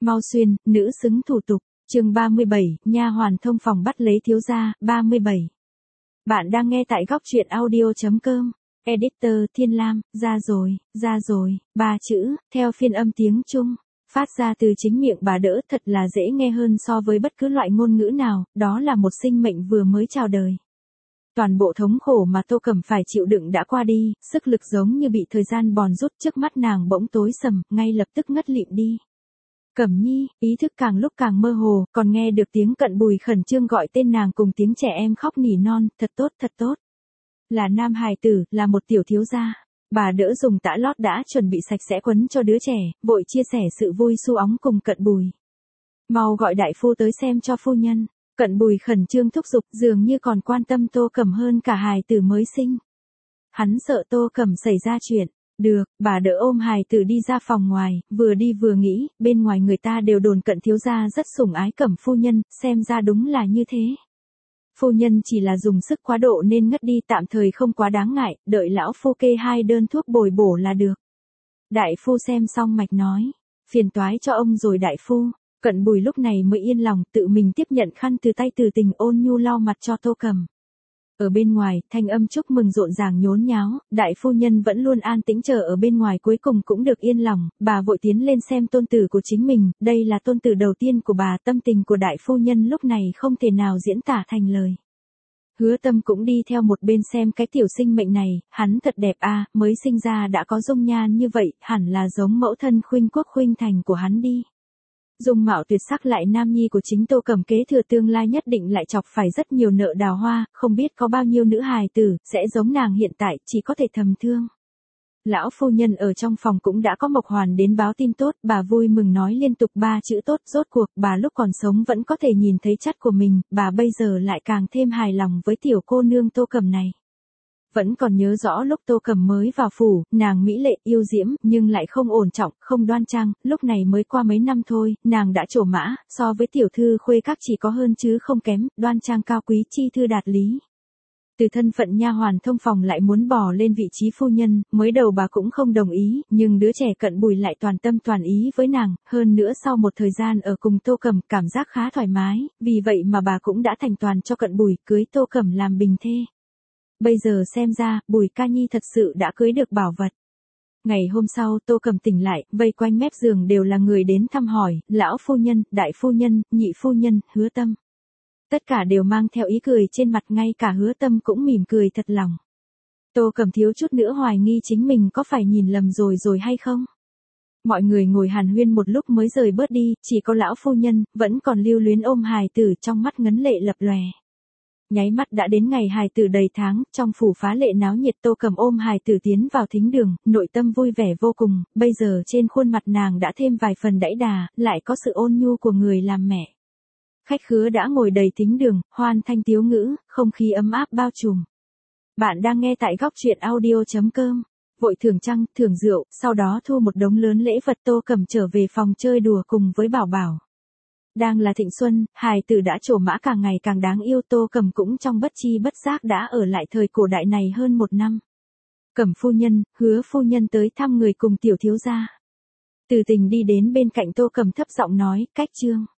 Mau xuyên, nữ xứng thủ tục, chương 37, nha hoàn thông phòng bắt lấy thiếu gia, 37. Bạn đang nghe tại góc truyện audio.com. Editor Thiên Lam, ra rồi, 3 chữ, theo phiên âm tiếng Trung, phát ra từ chính miệng bà đỡ thật là dễ nghe hơn so với bất cứ loại ngôn ngữ nào, đó là một sinh mệnh vừa mới chào đời. Toàn bộ thống khổ mà Tô Cẩm phải chịu đựng đã qua đi, sức lực giống như bị thời gian bòn rút, trước mắt nàng bỗng tối sầm, ngay lập tức ngất lịm đi. Cẩm Nhi, ý thức càng lúc càng mơ hồ, còn nghe được tiếng Cận Bùi khẩn trương gọi tên nàng cùng tiếng trẻ em khóc nỉ non, thật tốt. Là nam hài tử, là một tiểu thiếu gia. Bà đỡ dùng tã lót đã chuẩn bị sạch sẽ quấn cho đứa trẻ, vội chia sẻ sự vui su óng cùng Cận Bùi. Mau gọi đại phu tới xem cho phu nhân. Cận Bùi khẩn trương thúc giục, dường như còn quan tâm Tô Cẩm hơn cả hài tử mới sinh. Hắn sợ Tô Cẩm xảy ra chuyện. Được, bà đỡ ôm hài tử đi ra phòng ngoài, vừa đi vừa nghĩ, bên ngoài người ta đều đồn Cận thiếu gia rất sủng ái Cẩm phu nhân, xem ra đúng là như thế. Phu nhân chỉ là dùng sức quá độ nên ngất đi, tạm thời không quá đáng ngại, đợi lão phu kê 2 đơn thuốc bồi bổ là được. Đại phu xem xong mạch nói, phiền toái cho ông rồi đại phu. Cận Bùi lúc này mới yên lòng, tự mình tiếp nhận khăn từ tay Từ Tình, ôn nhu lau mặt cho Tô Cẩm. Ở bên ngoài, thanh âm chúc mừng rộn ràng nhốn nháo, đại phu nhân vẫn luôn an tĩnh chờ ở bên ngoài, cuối cùng cũng được yên lòng, bà vội tiến lên xem tôn tử của chính mình, đây là tôn tử đầu tiên của bà, tâm tình của đại phu nhân lúc này không thể nào diễn tả thành lời. Hứa Tâm cũng đi theo một bên xem cái tiểu sinh mệnh này, hắn thật đẹp a, mới sinh ra đã có dung nhan như vậy, hẳn là giống mẫu thân Khuynh Quốc Khuynh Thành của hắn đi. Dung mạo tuyệt sắc lại nam nhi của chính Tô Cẩm kế thừa tương lai nhất định lại chọc phải rất nhiều nợ đào hoa, không biết có bao nhiêu nữ hài tử, sẽ giống nàng hiện tại, chỉ có thể thầm thương. Lão phu nhân ở trong phòng cũng đã có Mộc Hoàn đến báo tin tốt, bà vui mừng nói liên tục 3 chữ tốt, rốt cuộc bà lúc còn sống vẫn có thể nhìn thấy chất của mình, bà bây giờ lại càng thêm hài lòng với tiểu cô nương Tô Cẩm này. Vẫn còn nhớ rõ lúc Tô Cẩm mới vào phủ, nàng mỹ lệ yêu diễm, nhưng lại không ổn trọng, không đoan trang, lúc này mới qua mấy năm thôi, nàng đã trổ mã, so với tiểu thư khuê các chỉ có hơn chứ không kém, đoan trang cao quý, chi thư đạt lý. Từ thân phận nha hoàn thông phòng lại muốn bò lên vị trí phu nhân, mới đầu bà cũng không đồng ý, nhưng đứa trẻ Cận Bùi lại toàn tâm toàn ý với nàng, hơn nữa sau một thời gian ở cùng Tô Cẩm, cảm giác khá thoải mái, vì vậy mà bà cũng đã thành toàn cho Cận Bùi, cưới Tô Cẩm làm bình thê. Bây giờ xem ra, Bùi ca nhi thật sự đã cưới được bảo vật. Ngày hôm sau, Tô Cẩm tỉnh lại, vây quanh mép giường đều là người đến thăm hỏi, lão phu nhân, đại phu nhân, nhị phu nhân, Hứa Tâm. Tất cả đều mang theo ý cười trên mặt, ngay cả Hứa Tâm cũng mỉm cười thật lòng. Tô Cẩm thiếu chút nữa hoài nghi chính mình có phải nhìn lầm rồi hay không. Mọi người ngồi hàn huyên một lúc mới rời bớt đi, chỉ có lão phu nhân, vẫn còn lưu luyến ôm hài tử, trong mắt ngấn lệ lập lòe. Nháy mắt đã đến ngày hài tử đầy tháng, trong phủ phá lệ náo nhiệt. Tô Cẩm ôm hài tử tiến vào thính đường, nội tâm vui vẻ vô cùng, bây giờ trên khuôn mặt nàng đã thêm vài phần đẫy đà, lại có sự ôn nhu của người làm mẹ. Khách khứa đã ngồi đầy thính đường, hoan thanh tiếu ngữ, không khí ấm áp bao trùm. Bạn đang nghe tại góc truyện audio.com. Vội thưởng trăng, thưởng rượu, sau đó thu một đống lớn lễ vật. Tô Cẩm trở về phòng chơi đùa cùng với Bảo Bảo. Đang là thịnh xuân, hài tử đã trổ mã càng ngày càng đáng yêu. Tô Cẩm cũng trong bất chi bất giác đã ở lại thời cổ đại này hơn 1 năm. Cẩm phu nhân, Hứa phu nhân tới thăm người cùng tiểu thiếu gia. Từ Tình đi đến bên cạnh Tô Cẩm thấp giọng nói, cách chương.